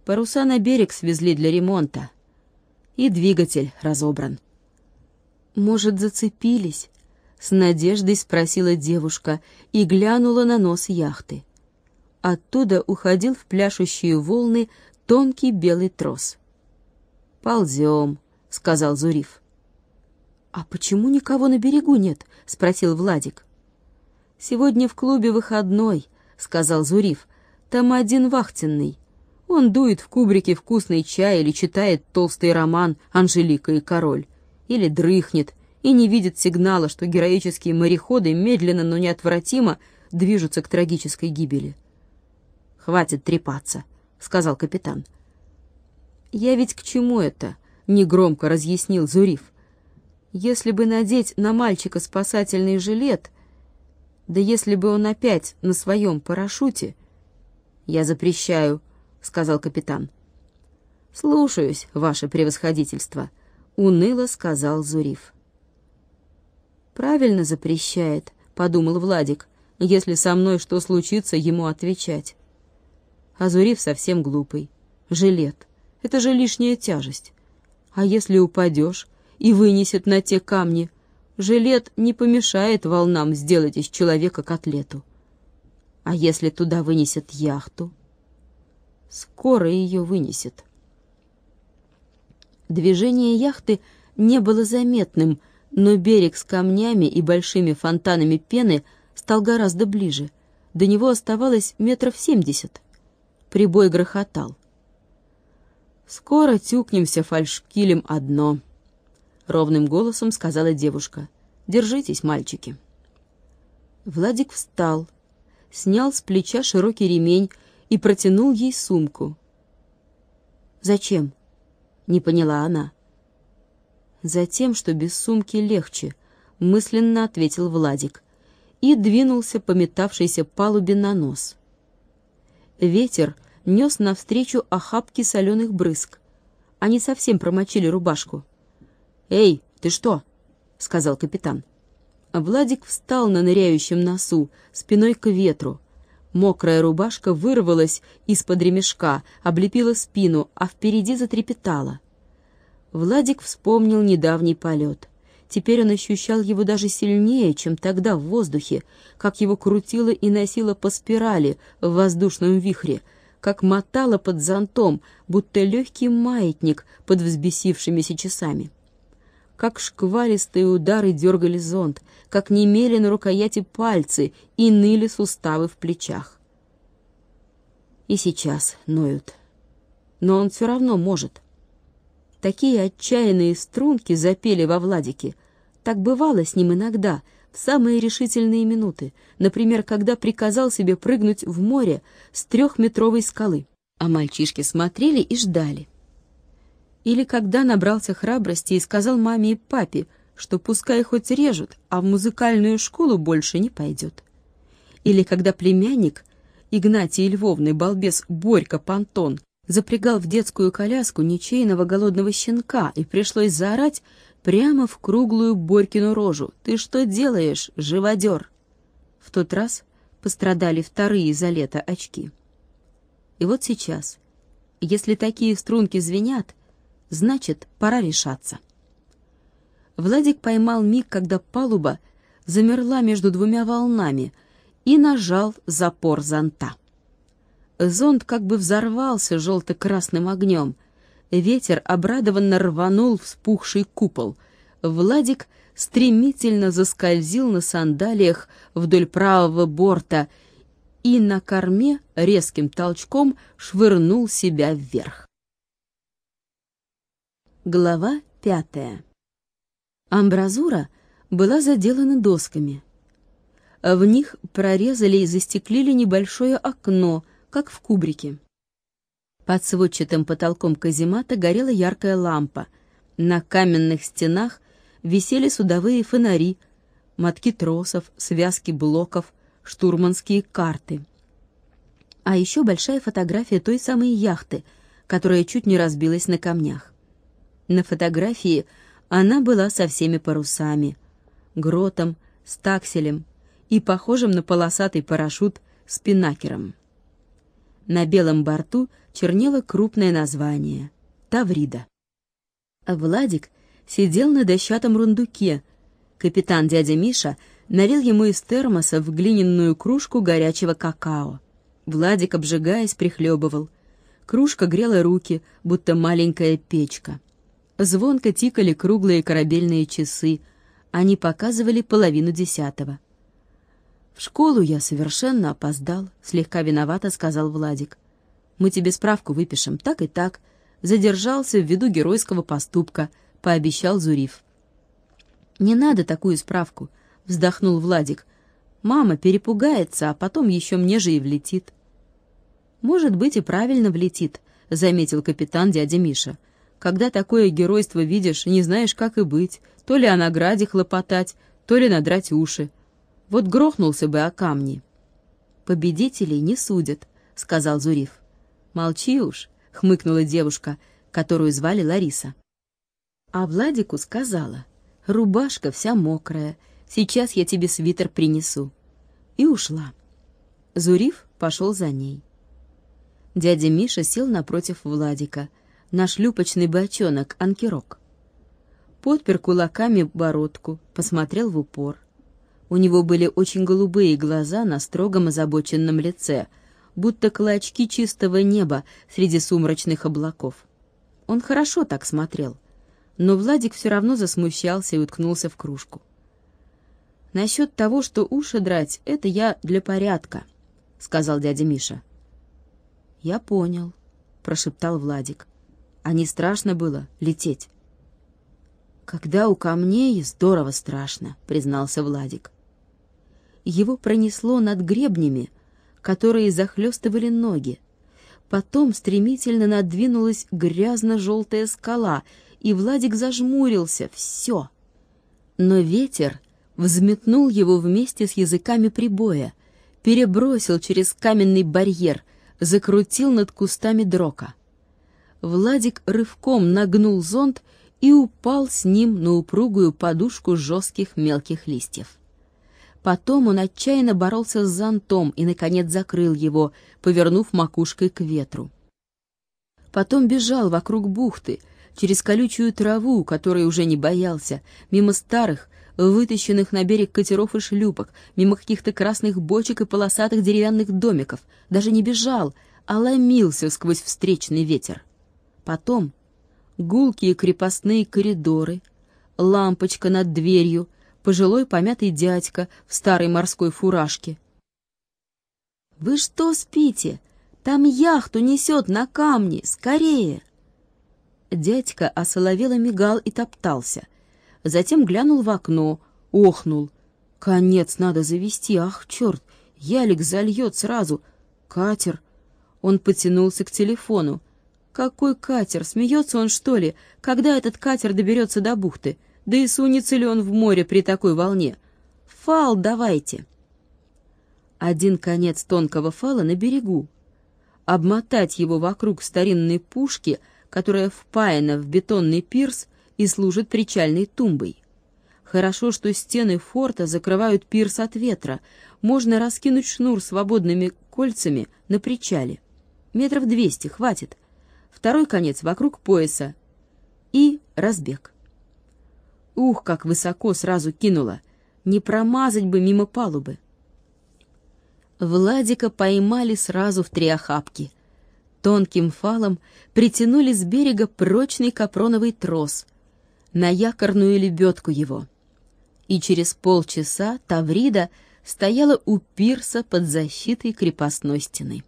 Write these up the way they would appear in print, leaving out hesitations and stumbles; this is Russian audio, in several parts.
Паруса на берег свезли для ремонта. И двигатель разобран. «Может, зацепились?» — с надеждой спросила девушка и глянула на нос яхты. Оттуда уходил в пляшущие волны тонкий белый трос. «Ползем», — сказал Зуриф. «А почему никого на берегу нет?» — спросил Владик. «Сегодня в клубе выходной», — сказал Зуриф. «Там один вахтенный. Он дует в кубрике вкусный чай или читает толстый роман «Анжелика и король». Или дрыхнет и не видит сигнала, что героические мореходы медленно, но неотвратимо движутся к трагической гибели». «Хватит трепаться», — сказал капитан. «Я ведь к чему это?» — негромко разъяснил Зуриф. «Если бы надеть на мальчика спасательный жилет, да если бы он опять на своем парашюте...» «Я запрещаю», — сказал капитан. «Слушаюсь, ваше превосходительство», — уныло сказал Зуриф. «Правильно запрещает», — подумал Владик, «если со мной что случится, ему отвечать». А Зуриф совсем глупый. Жилет — это же лишняя тяжесть. А если упадешь и вынесет на те камни, жилет не помешает волнам сделать из человека котлету. А если туда вынесет яхту? Скоро ее вынесет. Движение яхты не было заметным, но берег с камнями и большими фонтанами пены стал гораздо ближе. До него оставалось 70 метров. Прибой грохотал. «Скоро тюкнемся фальшкилем о дно», — ровным голосом сказала девушка. «Держитесь, мальчики». Владик встал, снял с плеча широкий ремень и протянул ей сумку. «Зачем?» — не поняла она. «Затем, что без сумки легче», — мысленно ответил Владик и двинулся по метавшейся палубе на нос. Ветер нес навстречу охапки соленых брызг. Они совсем промочили рубашку. «Эй, ты что?» — сказал капитан. Владик встал на ныряющем носу, спиной к ветру. Мокрая рубашка вырвалась из-под ремешка, облепила спину, а впереди затрепетала. Владик вспомнил недавний полет. Теперь он ощущал его даже сильнее, чем тогда в воздухе, как его крутило и носило по спирали в воздушном вихре, как мотало под зонтом, будто легкий маятник под взбесившимися часами. Как шквалистые удары дергали зонт, как немели на рукояти пальцы и ныли суставы в плечах. И сейчас ноют. Но он все равно может. Такие отчаянные струнки запели во Владике. Так бывало с ним иногда, в самые решительные минуты, например, когда приказал себе прыгнуть в море с 3-метровой скалы, а мальчишки смотрели и ждали. Или когда набрался храбрости и сказал маме и папе, что пускай хоть режут, а в музыкальную школу больше не пойдет. Или когда племянник, Игнатий Львовны балбес Борька Пантон, запрягал в детскую коляску ничейного голодного щенка, и пришлось заорать прямо в круглую Борькину рожу: «Ты что делаешь, живодер?» В тот раз пострадали вторые за лето очки. И вот сейчас, если такие струнки звенят, значит, пора решаться. Владик поймал миг, когда палуба замерла между двумя волнами, и нажал запор зонта. Зонт как бы взорвался желто-красным огнем. Ветер обрадованно рванул вспухший купол. Владик стремительно заскользил на сандалиях вдоль правого борта и на корме резким толчком швырнул себя вверх. Глава 5. Амбразура была заделана досками. В них прорезали и застеклили небольшое окно, как в кубрике. Под сводчатым потолком каземата горела яркая лампа. На каменных стенах висели судовые фонари, мотки тросов, связки блоков, штурманские карты. А еще большая фотография той самой яхты, которая чуть не разбилась на камнях. На фотографии она была со всеми парусами, гротом, стакселем и похожим на полосатый парашют спинакером. На белом борту чернело крупное название — «Таврида». А Владик сидел на дощатом рундуке. Капитан дядя Миша налил ему из термоса в глиняную кружку горячего какао. Владик, обжигаясь, прихлебывал. Кружка грела руки, будто маленькая печка. Звонко тикали круглые корабельные часы. Они показывали 9:30. «В школу я совершенно опоздал», — слегка виновато сказал Владик. «Мы тебе справку выпишем, так и так. Задержался ввиду геройского поступка», — пообещал Зуриф. «Не надо такую справку», — вздохнул Владик. «Мама перепугается, а потом еще мне же и влетит». «Может быть, и правильно влетит», — заметил капитан дядя Миша. «Когда такое геройство видишь, не знаешь, как и быть, то ли о награде хлопотать, то ли надрать уши. Вот грохнулся бы о камни». «Победителей не судят», — сказал Зуриф. «Молчи уж», — хмыкнула девушка, которую звали Лариса. А Владику сказала: «Рубашка вся мокрая, сейчас я тебе свитер принесу». И ушла. Зуриф пошел за ней. Дядя Миша сел напротив Владика, на шлюпочный бочонок анкерок. Подпер кулаками бородку, посмотрел в упор. У него были очень голубые глаза на строгом озабоченном лице, будто клочки чистого неба среди сумрачных облаков. Он хорошо так смотрел, но Владик все равно засмущался и уткнулся в кружку. «Насчет того, что уши драть, это я для порядка», — сказал дядя Миша. «Я понял», — прошептал Владик. «А не страшно было лететь?» «Когда у камней, здорово страшно», — признался Владик. Его пронесло над гребнями, которые захлестывали ноги. Потом стремительно надвинулась грязно-желтая скала, и Владик зажмурился. Все. Но ветер взметнул его вместе с языками прибоя, перебросил через каменный барьер, закрутил над кустами дрока. Владик рывком нагнул зонт и упал с ним на упругую подушку жестких мелких листьев. Потом он отчаянно боролся с зонтом и, наконец, закрыл его, повернув макушкой к ветру. Потом бежал вокруг бухты, через колючую траву, которой уже не боялся, мимо старых, вытащенных на берег катеров и шлюпок, мимо каких-то красных бочек и полосатых деревянных домиков. Даже не бежал, а ломился сквозь встречный ветер. Потом гулкие крепостные коридоры, лампочка над дверью, пожилой помятый дядька в старой морской фуражке. «Вы что спите? Там яхту несет на камни! Скорее!» Дядька осоловело мигал и топтался. Затем глянул в окно, охнул. «Конец надо завести, ах, черт! Ялик зальет сразу! Катер!» Он потянулся к телефону. «Какой катер? Смеется он, что ли? Когда этот катер доберется до бухты? Да и сунется ли он в море при такой волне? Фал давайте!» Один конец тонкого фала на берегу. Обмотать его вокруг старинной пушки, которая впаяна в бетонный пирс и служит причальной тумбой. Хорошо, что стены форта закрывают пирс от ветра. Можно раскинуть шнур свободными кольцами на причале. 200 метров хватит. Второй конец вокруг пояса. И разбег. Ух, как высоко сразу кинуло! Не промазать бы мимо палубы. Владика поймали сразу в 3 охапки. Тонким фалом притянули с берега прочный капроновый трос, на якорную лебедку его. И через полчаса Таврида стояла у пирса под защитой крепостной стены.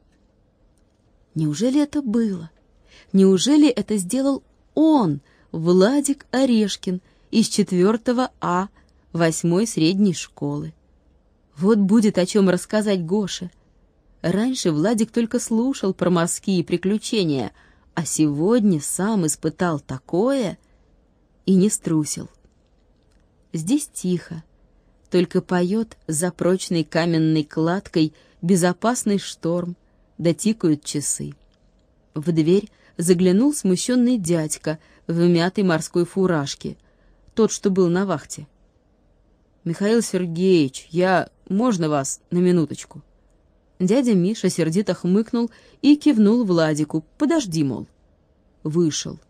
Неужели это было? Неужели это сделал он, Владик Орешкин, из 4 А 8-й средней школы? Вот будет о чем рассказать Гоше. Раньше Владик только слушал про морские приключения, а сегодня сам испытал такое и не струсил. Здесь тихо, только поет за прочной каменной кладкой безопасный шторм, да тикают часы. В дверь заглянул смущенный дядька в мятой морской фуражке, тот, что был на вахте. «Михаил Сергеевич, можно вас на минуточку?» Дядя Миша сердито хмыкнул и кивнул Владику. «Подожди, мол». Вышел.